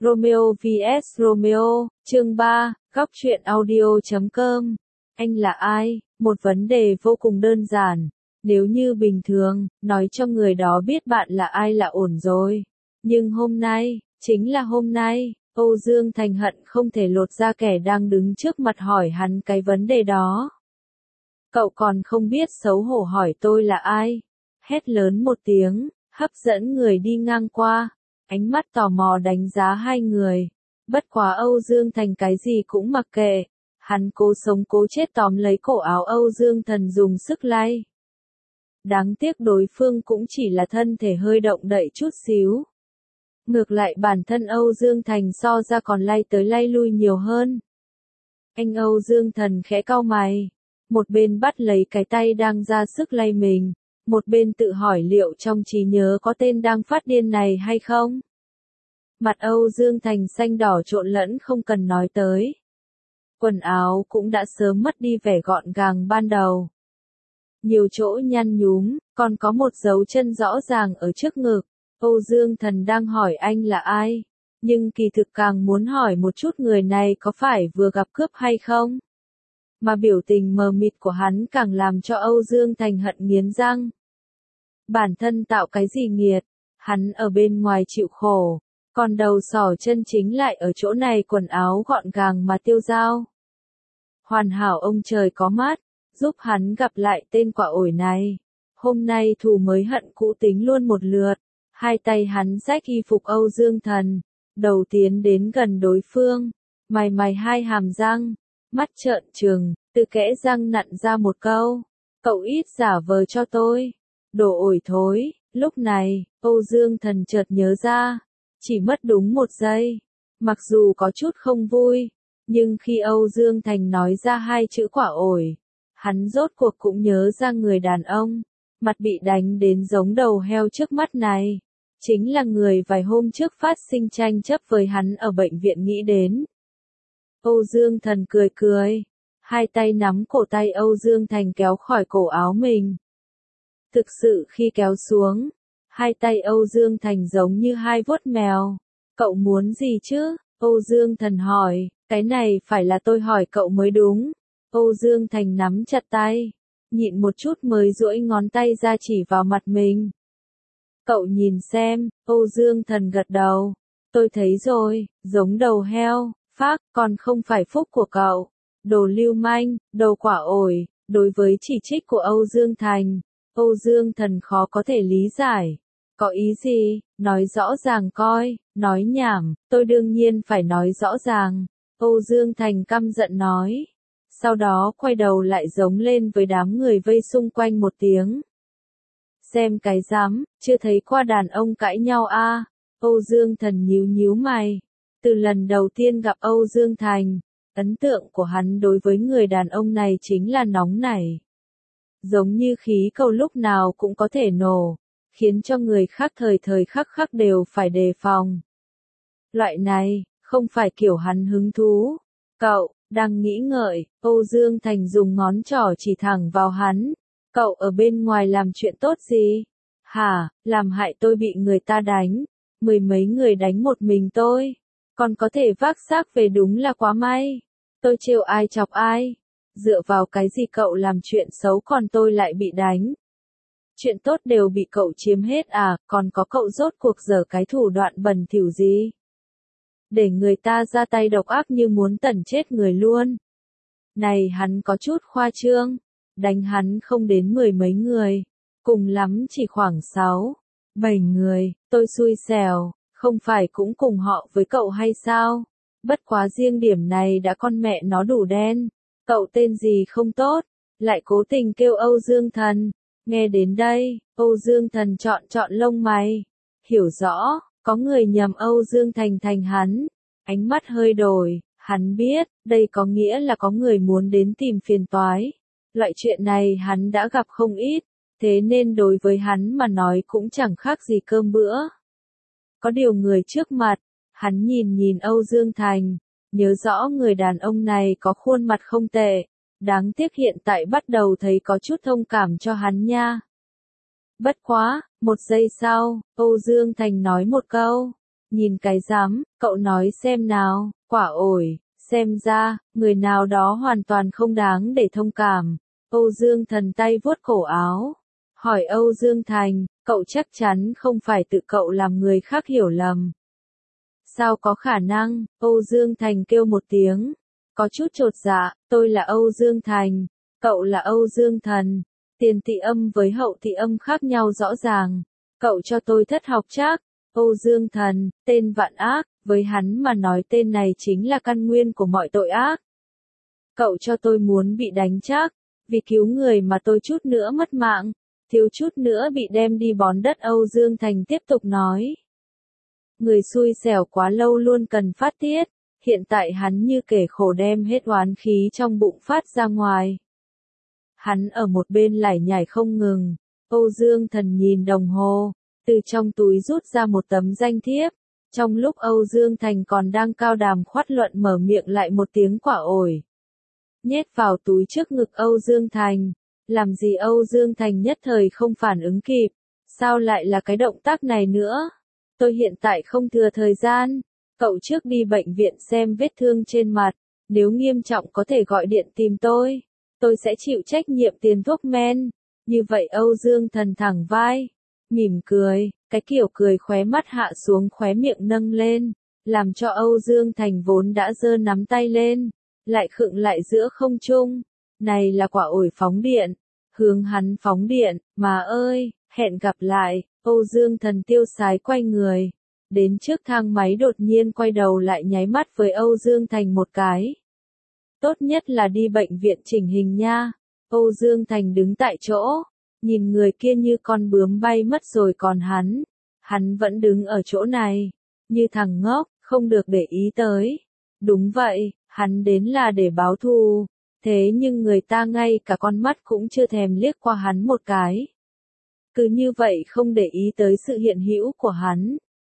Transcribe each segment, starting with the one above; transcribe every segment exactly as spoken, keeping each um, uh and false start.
Romeo vs Romeo, chương ba, góc truyện audio chấm com. Anh là ai? Một vấn đề vô cùng đơn giản. Nếu như bình thường, nói cho người đó biết bạn là ai là ổn rồi. Nhưng hôm nay, chính là hôm nay, Âu Dương Thành hận không thể lột ra kẻ đang đứng trước mặt hỏi hắn cái vấn đề đó. Cậu còn không biết xấu hổ hỏi tôi là ai? Hét lớn một tiếng, hấp dẫn người đi ngang qua. Ánh mắt tò mò đánh giá hai người. Bất quá Âu Dương Thành cái gì cũng mặc kệ. Hắn cố sống cố chết tóm lấy cổ áo Âu Dương Thần dùng sức lay. Đáng tiếc đối phương cũng chỉ là thân thể hơi động đậy chút xíu. Ngược lại bản thân Âu Dương Thành so ra còn lay tới lay lui nhiều hơn. Anh Âu Dương Thần khẽ cau mày. Một bên bắt lấy cái tay đang ra sức lay mình. Một bên tự hỏi liệu trong trí nhớ có tên đang phát điên này hay không? Mặt Âu Dương Thành xanh đỏ trộn lẫn không cần nói tới. Quần áo cũng đã sớm mất đi vẻ gọn gàng ban đầu. Nhiều chỗ nhăn nhúm, còn có một dấu chân rõ ràng ở trước ngực. Âu Dương Thần đang hỏi anh là ai, nhưng kỳ thực càng muốn hỏi một chút người này có phải vừa gặp cướp hay không. Mà biểu tình mờ mịt của hắn càng làm cho Âu Dương Thành hận nghiến răng. Bản thân tạo cái gì nghiệt, hắn ở bên ngoài chịu khổ, còn đầu sỏ chân chính lại ở chỗ này quần áo gọn gàng mà tiêu dao. Hoàn hảo ông trời có mắt, giúp hắn gặp lại tên quả ổi này. Hôm nay thù mới hận cũ tính luôn một lượt. Hai tay hắn xách y phục Âu Dương Thần, đầu tiến đến gần đối phương, mày mày hai hàm răng, mắt trợn trừng, từ kẽ răng nặn ra một câu, cậu ít giả vờ cho tôi, đồ ổi thối. Lúc này, Âu Dương Thần chợt nhớ ra, chỉ mất đúng một giây, mặc dù có chút không vui, nhưng khi Âu Dương Thành nói ra hai chữ quả ổi, hắn rốt cuộc cũng nhớ ra người đàn ông, mặt bị đánh đến giống đầu heo trước mắt này. Chính là người vài hôm trước phát sinh tranh chấp với hắn ở bệnh viện nghĩ đến. Âu Dương Thần cười cười, hai tay nắm cổ tay Âu Dương Thành kéo khỏi cổ áo mình. Thực sự khi kéo xuống, hai tay Âu Dương Thành giống như hai vuốt mèo. Cậu muốn gì chứ? Âu Dương Thần hỏi, cái này phải là tôi hỏi cậu mới đúng. Âu Dương Thành nắm chặt tay, nhịn một chút mới duỗi ngón tay ra chỉ vào mặt mình. Cậu nhìn xem, Âu Dương Thần gật đầu. Tôi thấy rồi, giống đầu heo, phác, còn không phải phúc của cậu. Đồ lưu manh, đồ quả ổi. Đối với chỉ trích của Âu Dương Thành, Âu Dương Thần khó có thể lý giải. Có ý gì? Nói rõ ràng coi, nói nhảm, tôi đương nhiên phải nói rõ ràng. Âu Dương Thành căm giận nói. Sau đó quay đầu lại giống lên với đám người vây xung quanh một tiếng. Xem cái dám, chưa thấy qua đàn ông cãi nhau a. À. Âu Dương Thần nhíu nhíu mày. Từ lần đầu tiên gặp Âu Dương Thành, ấn tượng của hắn đối với người đàn ông này chính là nóng nảy. Giống như khí cầu lúc nào cũng có thể nổ, khiến cho người khác thời thời khắc khắc đều phải đề phòng. Loại này, không phải kiểu hắn hứng thú. Cậu, đang nghĩ ngợi, Âu Dương Thành dùng ngón trỏ chỉ thẳng vào hắn. Cậu ở bên ngoài làm chuyện tốt gì? Hả, làm hại tôi bị người ta đánh. Mười mấy người đánh một mình tôi. Còn có thể vác xác về đúng là quá may. Tôi trêu ai chọc ai. Dựa vào cái gì cậu làm chuyện xấu còn tôi lại bị đánh. Chuyện tốt đều bị cậu chiếm hết à, còn có cậu rốt cuộc giở cái thủ đoạn bẩn thỉu gì? Để người ta ra tay độc ác như muốn tẩn chết người luôn. Này hắn có chút khoa trương. Đánh hắn không đến mười mấy người, cùng lắm chỉ khoảng sáu, bảy người, tôi xui xẻo, không phải cũng cùng họ với cậu hay sao? Bất quá riêng điểm này đã con mẹ nó đủ đen, cậu tên gì không tốt, lại cố tình kêu Âu Dương Thần. Nghe đến đây, Âu Dương Thần chọn chọn lông mày, hiểu rõ, có người nhầm Âu Dương Thành thành hắn, ánh mắt hơi đổi, hắn biết, đây có nghĩa là có người muốn đến tìm phiền toái. Loại chuyện này hắn đã gặp không ít, thế nên đối với hắn mà nói cũng chẳng khác gì cơm bữa. Có điều người trước mặt, hắn nhìn nhìn Âu Dương Thành, nhớ rõ người đàn ông này có khuôn mặt không tệ, đáng tiếc hiện tại bắt đầu thấy có chút thông cảm cho hắn nha. Bất quá, một giây sau, Âu Dương Thành nói một câu, Nhìn cái rắm, cậu nói xem nào, quả ổi, xem ra, người nào đó hoàn toàn không đáng để thông cảm. Âu Dương Thần tay vuốt cổ áo, hỏi Âu Dương Thành, cậu chắc chắn không phải tự cậu làm người khác hiểu lầm. Sao có khả năng, Âu Dương Thành kêu một tiếng, có chút chột dạ, tôi là Âu Dương Thành, cậu là Âu Dương Thần, tiền tị âm với hậu tị âm khác nhau rõ ràng, cậu cho tôi thất học chắc. Âu Dương Thần, tên vạn ác, với hắn mà nói tên này chính là căn nguyên của mọi tội ác. Cậu cho tôi muốn bị đánh chắc, vì cứu người mà tôi chút nữa mất mạng, thiếu chút nữa bị đem đi bón đất. Âu Dương Thành tiếp tục nói. Người xui xẻo quá lâu luôn cần phát tiết, hiện tại hắn như kẻ khổ đem hết oán khí trong bụng phát ra ngoài. Hắn ở một bên lải nhải không ngừng, Âu Dương Thần nhìn đồng hồ. Từ trong túi rút ra một tấm danh thiếp, trong lúc Âu Dương Thành còn đang cao đàm khoát luận mở miệng lại một tiếng quả ổi. Nhét vào túi trước ngực Âu Dương Thành, làm gì Âu Dương Thành nhất thời không phản ứng kịp, sao lại là cái động tác này nữa? Tôi hiện tại không thừa thời gian, cậu trước đi bệnh viện xem vết thương trên mặt, nếu nghiêm trọng có thể gọi điện tìm tôi, tôi sẽ chịu trách nhiệm tiền thuốc men. Như vậy Âu Dương Thần thẳng vai. Mỉm cười, cái kiểu cười khóe mắt hạ xuống khóe miệng nâng lên, làm cho Âu Dương Thành vốn đã giơ nắm tay lên, lại khựng lại giữa không trung. Này là quả ổi phóng điện, hướng hắn phóng điện, mà ơi, hẹn gặp lại. Âu Dương Thần tiêu sái quay người, đến trước thang máy đột nhiên quay đầu lại nháy mắt với Âu Dương Thành một cái. Tốt nhất là đi bệnh viện chỉnh hình nha. Âu Dương Thành đứng tại chỗ. Nhìn người kia như con bướm bay mất rồi còn hắn, hắn vẫn đứng ở chỗ này, như thằng ngốc, không được để ý tới. Đúng vậy, hắn đến là để báo thù, thế nhưng người ta ngay cả con mắt cũng chưa thèm liếc qua hắn một cái. Cứ như vậy không để ý tới sự hiện hữu của hắn.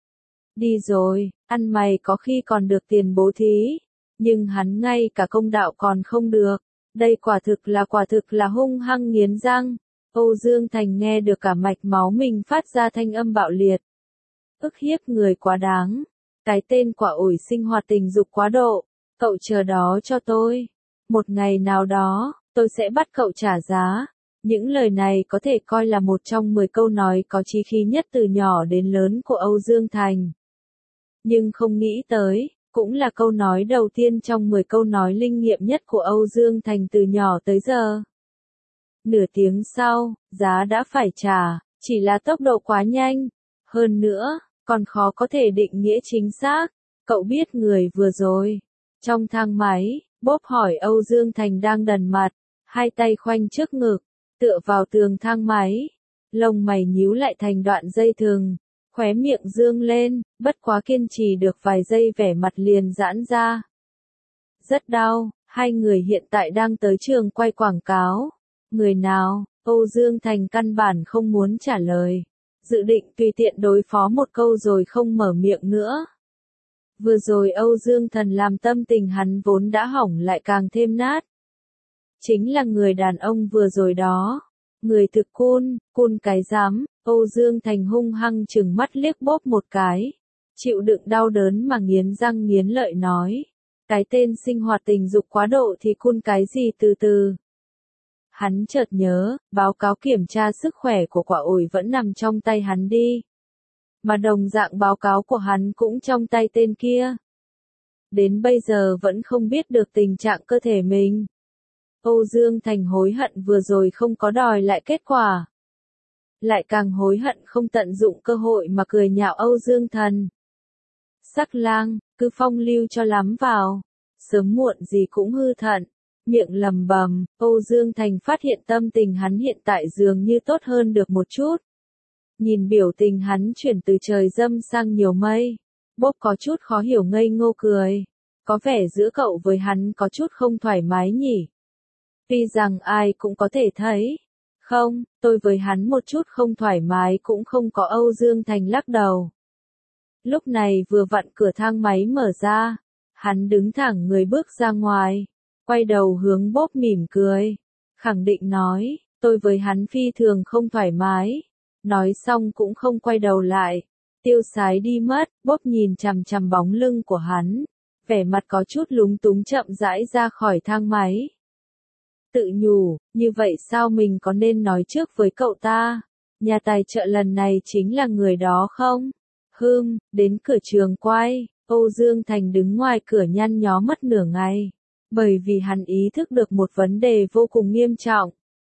Đi rồi, ăn mày có khi còn được tiền bố thí, nhưng hắn ngay cả công đạo còn không được. Đây quả thực là quả thực là hung hăng nghiến răng. Âu Dương Thành nghe được cả mạch máu mình phát ra thanh âm bạo liệt. Ức hiếp người quá đáng. Cái tên quả ổi sinh hoạt tình dục quá độ. Cậu chờ đó cho tôi. Một ngày nào đó, tôi sẽ bắt cậu trả giá. Những lời này có thể coi là một trong mười câu nói có chí khí nhất từ nhỏ đến lớn của Âu Dương Thành. Nhưng không nghĩ tới, cũng là câu nói đầu tiên trong mười câu nói linh nghiệm nhất của Âu Dương Thành từ nhỏ tới giờ. Nửa tiếng sau, giá đã phải trả, chỉ là tốc độ quá nhanh. Hơn nữa, còn khó có thể định nghĩa chính xác. Cậu biết người vừa rồi. Trong thang máy, Bốp hỏi Âu Dương Thành đang đần mặt, hai tay khoanh trước ngực, tựa vào tường thang máy. Lông mày nhíu lại thành đoạn dây thừng, khóe miệng dương lên, bất quá kiên trì được vài giây vẻ mặt liền giãn ra. Rất đau, hai người hiện tại đang tới trường quay quảng cáo. Người nào? Âu Dương Thành căn bản không muốn trả lời. Dự định tùy tiện đối phó một câu rồi không mở miệng nữa. Vừa rồi Âu Dương Thần làm tâm tình hắn vốn đã hỏng lại càng thêm nát. Chính là người đàn ông vừa rồi đó. Người thực cun, cun cái dám. Âu Dương Thành hung hăng chừng mắt liếc Bốp một cái. Chịu đựng đau đớn mà nghiến răng nghiến lợi nói. Cái tên sinh hoạt tình dục quá độ thì cun cái gì từ từ. Hắn chợt nhớ, báo cáo kiểm tra sức khỏe của quả ổi vẫn nằm trong tay hắn đi. Mà đồng dạng báo cáo của hắn cũng trong tay tên kia. Đến bây giờ vẫn không biết được tình trạng cơ thể mình. Âu Dương Thành hối hận vừa rồi không có đòi lại kết quả. Lại càng hối hận không tận dụng cơ hội mà cười nhạo Âu Dương Thần. Sắc lang, cứ phong lưu cho lắm vào. Sớm muộn gì cũng hư thận. Miệng lầm bầm, Âu Dương Thành phát hiện tâm tình hắn hiện tại dường như tốt hơn được một chút. Nhìn biểu tình hắn chuyển từ trời dâm sang nhiều mây. Bốp có chút khó hiểu ngây ngô cười. Có vẻ giữa cậu với hắn có chút không thoải mái nhỉ. Tuy rằng ai cũng có thể thấy. Không, tôi với hắn một chút không thoải mái cũng không có. Âu Dương Thành lắc đầu. Lúc này vừa vặn cửa thang máy mở ra. Hắn đứng thẳng người bước ra ngoài. Quay đầu hướng Bốp mỉm cười. Khẳng định nói, tôi với hắn phi thường không thoải mái. Nói xong cũng không quay đầu lại. tiêu sái đi mất, bốp nhìn chằm chằm bóng lưng của hắn, vẻ mặt có chút lúng túng chậm rãi ra khỏi thang máy. Tự nhủ, như vậy sao mình có nên nói trước với cậu ta? Nhà tài trợ lần này chính là người đó không? Hừm, đến cửa trường quay, Âu Dương Thành đứng ngoài cửa nhăn nhó mất nửa ngày, bởi vì hắn ý thức được một vấn đề vô cùng nghiêm trọng.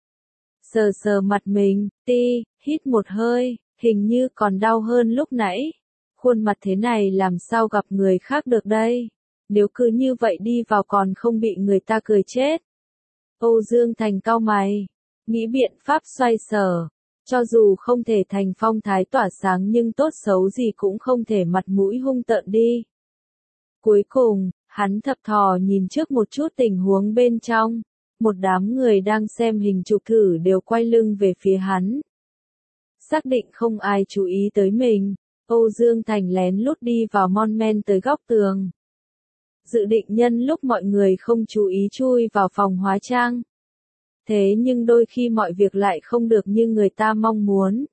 Sờ sờ mặt mình, ti, hít một hơi, hình như còn đau hơn lúc nãy. Khuôn mặt thế này làm sao gặp người khác được đây? Nếu cứ như vậy đi vào còn không bị người ta cười chết. Âu Dương Thành cau mày, nghĩ biện pháp xoay sở. Cho dù không thể thành phong thái tỏa sáng nhưng tốt xấu gì cũng không thể mặt mũi hung tợn đi. Cuối cùng, hắn thập thò nhìn trước một chút tình huống bên trong. Một đám người đang xem hình chụp thử đều quay lưng về phía hắn. Xác định không ai chú ý tới mình, Âu Dương Thành lén lút đi vào mon men tới góc tường. Dự định nhân lúc mọi người không chú ý chui vào phòng hóa trang. Thế nhưng đôi khi mọi việc lại không được như người ta mong muốn.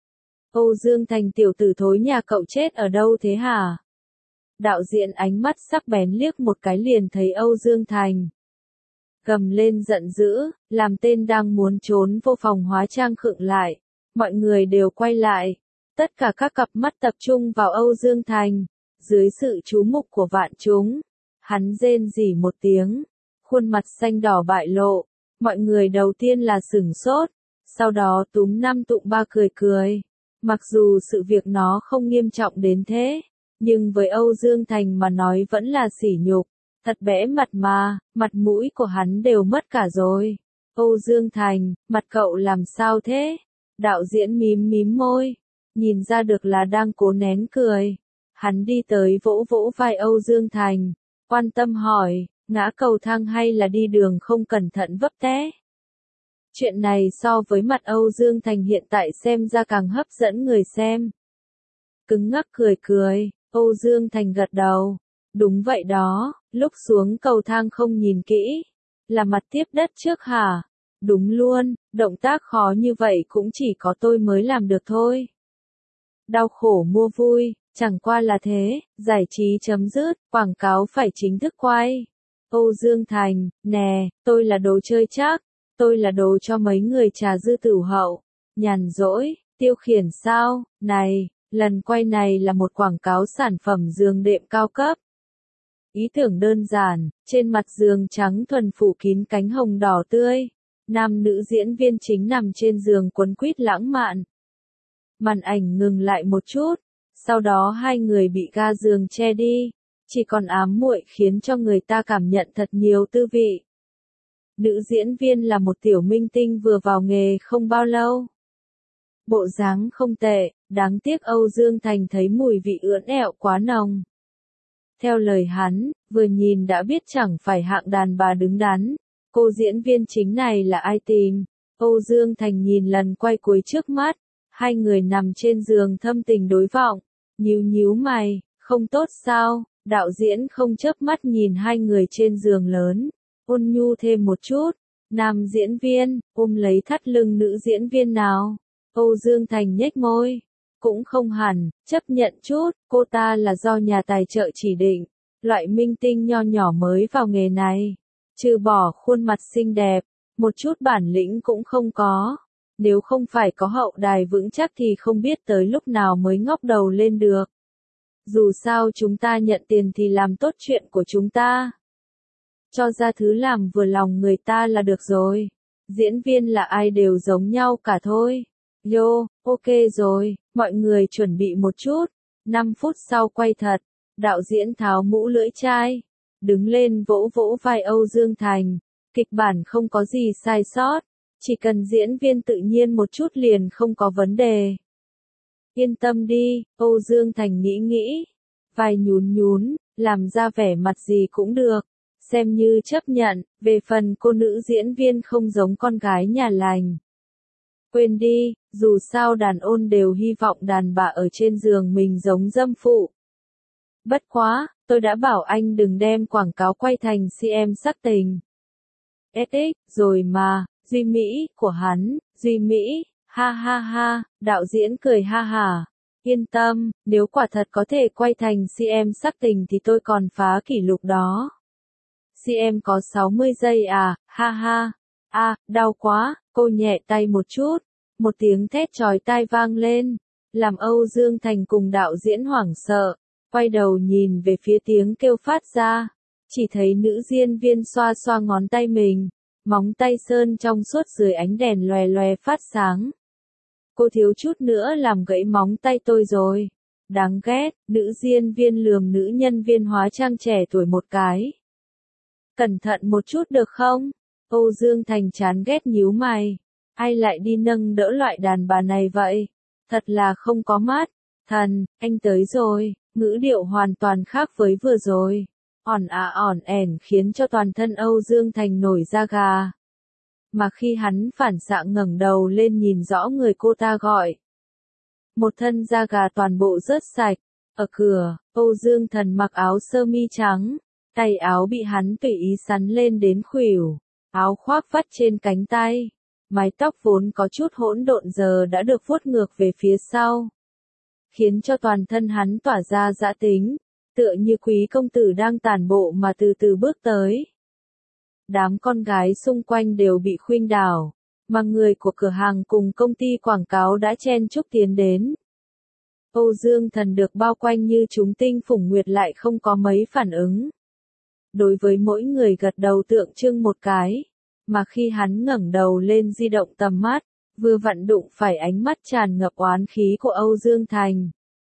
Âu Dương Thành tiểu tử thối nhà cậu chết ở đâu thế hả? Đạo diễn ánh mắt sắc bén liếc một cái liền thấy Âu Dương Thành. Gầm lên giận dữ, làm tên đang muốn trốn vô phòng hóa trang khựng lại. Mọi người đều quay lại. Tất cả các cặp mắt tập trung vào Âu Dương Thành. Dưới sự chú mục của vạn chúng, hắn rên rỉ một tiếng. Khuôn mặt xanh đỏ bại lộ. Mọi người đầu tiên là sửng sốt. Sau đó túm năm tụng ba cười cười. Mặc dù sự việc nó không nghiêm trọng đến thế. Nhưng với Âu Dương Thành mà nói vẫn là sỉ nhục. Thật bẽ mặt mà, mặt mũi của hắn đều mất cả rồi. Âu Dương Thành, mặt cậu làm sao thế? Đạo diễn mím mím môi, nhìn ra được là đang cố nén cười. Hắn đi tới vỗ vỗ vai Âu Dương Thành, quan tâm hỏi, ngã cầu thang hay là đi đường không cẩn thận vấp té? Chuyện này so với mặt Âu Dương Thành hiện tại xem ra càng hấp dẫn người xem. Cứng ngắc cười cười, Âu Dương Thành gật đầu. Đúng vậy đó, lúc xuống cầu thang không nhìn kỹ. Là mặt tiếp đất trước hả? Đúng luôn, động tác khó như vậy cũng chỉ có tôi mới làm được thôi. Đau khổ mua vui, chẳng qua là thế, giải trí chấm dứt, quảng cáo phải chính thức quay. Âu Dương Thành, nè, tôi là đồ chơi chắc, tôi là đồ cho mấy người trà dư tửu hậu. Nhàn rỗi, tiêu khiển sao, này, lần quay này là một quảng cáo sản phẩm giường đệm cao cấp. Ý tưởng đơn giản, trên mặt giường trắng thuần phủ kín cánh hồng đỏ tươi. Nam nữ diễn viên chính nằm trên giường quấn quýt lãng mạn. Màn ảnh ngừng lại một chút, sau đó hai người bị ga giường che đi, chỉ còn ám muội khiến cho người ta cảm nhận thật nhiều tư vị. Nữ diễn viên là một tiểu minh tinh vừa vào nghề không bao lâu. Bộ dáng không tệ, đáng tiếc Âu Dương Thành thấy mùi vị ưỡn ẹo quá nồng. Theo lời hắn, vừa nhìn đã biết chẳng phải hạng đàn bà đứng đắn. Cô diễn viên chính này là ai tìm? Âu Dương Thành nhìn lần quay cuối trước mắt. Hai người nằm trên giường thâm tình đối vọng. Nhíu nhíu mày, không tốt sao? Đạo diễn không chớp mắt nhìn hai người trên giường lớn. Ôn nhu thêm một chút. Nam diễn viên, ôm lấy thắt lưng nữ diễn viên nào? Âu Dương Thành nhếch môi. Cũng không hẳn, chấp nhận chút, cô ta là do nhà tài trợ chỉ định. Loại minh tinh nho nhỏ mới vào nghề này. Trừ bỏ khuôn mặt xinh đẹp, một chút bản lĩnh cũng không có. Nếu không phải có hậu đài vững chắc thì không biết tới lúc nào mới ngóc đầu lên được. Dù sao chúng ta nhận tiền thì làm tốt chuyện của chúng ta. Cho ra thứ làm vừa lòng người ta là được rồi. Diễn viên là ai đều giống nhau cả thôi. Yo, ok rồi, mọi người chuẩn bị một chút. năm phút sau quay thật, đạo diễn tháo mũ lưỡi chai. Đứng lên vỗ vỗ vai Âu Dương Thành, kịch bản không có gì sai sót, chỉ cần diễn viên tự nhiên một chút liền không có vấn đề. Yên tâm đi, Âu Dương Thành nghĩ nghĩ, vai nhún nhún, làm ra vẻ mặt gì cũng được, xem như chấp nhận, về phần cô nữ diễn viên không giống con gái nhà lành. Quên đi, dù sao đàn ôn đều hy vọng đàn bà ở trên giường mình giống dâm phụ. Bất quá, tôi đã bảo anh đừng đem quảng cáo quay thành xê em sắc tình. ét ích, rồi mà, Duy Mỹ, của hắn, Duy Mỹ, ha ha ha, đạo diễn cười ha ha. Yên tâm, nếu quả thật có thể quay thành xê em sắc tình thì tôi còn phá kỷ lục đó. xê em có sáu mươi giây à, ha ha. À, đau quá, cô nhẹ tay một chút. Một tiếng thét chói tai vang lên, làm Âu Dương Thành cùng đạo diễn hoảng sợ, quay đầu nhìn về phía tiếng kêu phát ra. Chỉ thấy nữ diễn viên xoa xoa ngón tay mình, móng tay sơn trong suốt dưới ánh đèn lòe lòe phát sáng. Cô thiếu chút nữa làm gãy móng tay tôi rồi. Đáng ghét, nữ diễn viên lườm nữ nhân viên hóa trang trẻ tuổi một cái. Cẩn thận một chút được không? Âu Dương Thành chán ghét nhíu mày. Ai lại đi nâng đỡ loại đàn bà này vậy? Thật là không có mắt. Thần, anh tới rồi, ngữ điệu hoàn toàn khác với vừa rồi. Ỏn à ỏn ẻn khiến cho toàn thân Âu Dương Thành nổi da gà. Mà khi hắn phản xạ ngẩng đầu lên nhìn rõ người cô ta gọi. Một thân da gà toàn bộ rớt sạch. Ở cửa, Âu Dương Thần mặc áo sơ mi trắng. Tay áo bị hắn tùy ý sắn lên đến khuỷu. Áo khoác vắt trên cánh tay. Mái tóc vốn có chút hỗn độn giờ đã được vuốt ngược về phía sau. Khiến cho toàn thân hắn tỏa ra dã tính. Tựa như quý công tử đang tản bộ mà từ từ bước tới. Đám con gái xung quanh đều bị khuynh đảo, mà người của cửa hàng cùng công ty quảng cáo đã chen chúc tiến đến. Âu Dương Thần được bao quanh như chúng tinh phủng nguyệt lại không có mấy phản ứng. Đối với mỗi người gật đầu tượng trưng một cái, mà khi hắn ngẩng đầu lên di động tầm mắt, vừa vặn đụng phải ánh mắt tràn ngập oán khí của Âu Dương Thành.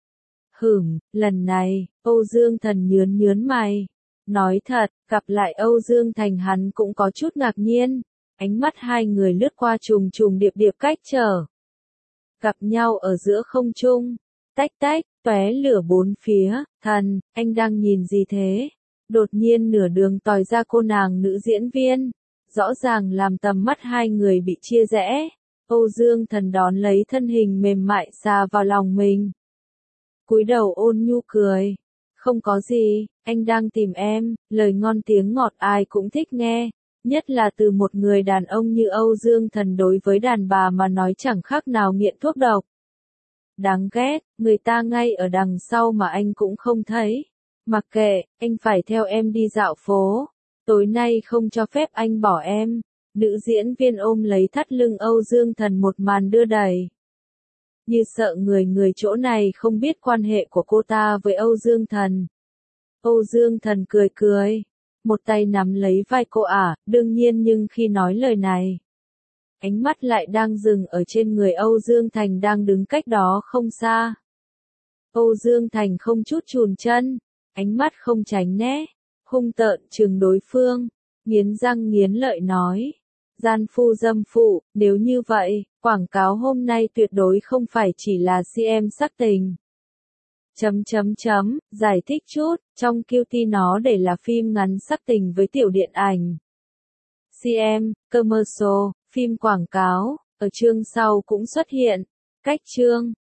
Hửm, lần này, Âu Dương Thần nhướn nhướn mày. Nói thật, gặp lại Âu Dương Thành hắn cũng có chút ngạc nhiên. Ánh mắt hai người lướt qua trùng trùng điệp điệp cách trở. Gặp nhau ở giữa không trung. Tách tách, tóe lửa bốn phía. Thần, anh đang nhìn gì thế? Đột nhiên nửa đường tòi ra cô nàng nữ diễn viên. Rõ ràng làm tầm mắt hai người bị chia rẽ. Âu Dương Thần đón lấy thân hình mềm mại xà vào lòng mình. Cúi đầu ôn nhu cười. Không có gì, anh đang tìm em, lời ngon tiếng ngọt ai cũng thích nghe, nhất là từ một người đàn ông như Âu Dương Thần đối với đàn bà mà nói chẳng khác nào nghiện thuốc độc. Đáng ghét, người ta ngay ở đằng sau mà anh cũng không thấy. Mặc kệ, anh phải theo em đi dạo phố. Tối nay không cho phép anh bỏ em. Nữ diễn viên ôm lấy thắt lưng Âu Dương Thần một màn đưa đẩy. Như sợ người người chỗ này không biết quan hệ của cô ta với Âu Dương Thần. Âu Dương Thần cười cười. Một tay nắm lấy vai cô ả, đương nhiên nhưng khi nói lời này. Ánh mắt lại đang dừng ở trên người Âu Dương Thành đang đứng cách đó không xa. Âu Dương Thành không chút chùn chân. Ánh mắt không tránh né. Hung tợn trừng đối phương. Nghiến răng nghiến lợi nói. Gian phu dâm phụ, nếu như vậy, quảng cáo hôm nay tuyệt đối không phải chỉ là xê em sắc tình. Chấm chấm chấm, giải thích chút, trong Q T nó để là phim ngắn sắc tình với tiểu điện ảnh. xê em, commercial, phim quảng cáo, ở chương sau cũng xuất hiện. Cách chương